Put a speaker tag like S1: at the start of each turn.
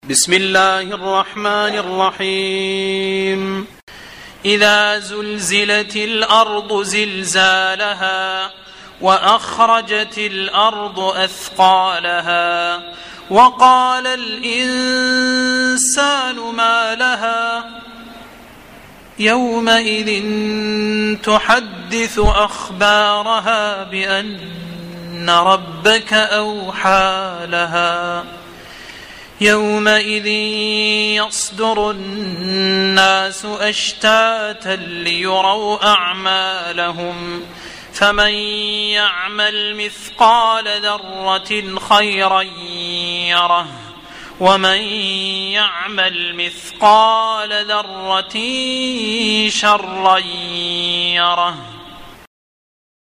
S1: بسم الله الرحمن الرحيم. إذا زلزلت الأرض زلزالها وأخرجت الأرض أثقالها وقال الإنسان ما لها يومئذ تحدث أخبارها بأن ربك أوحى لها يومئذ يصدر الناس أشتاتا ليروا أعمالهم فمن يعمل مثقال ذرة خيرا يره ومن يعمل مثقال ذرة شرا يره.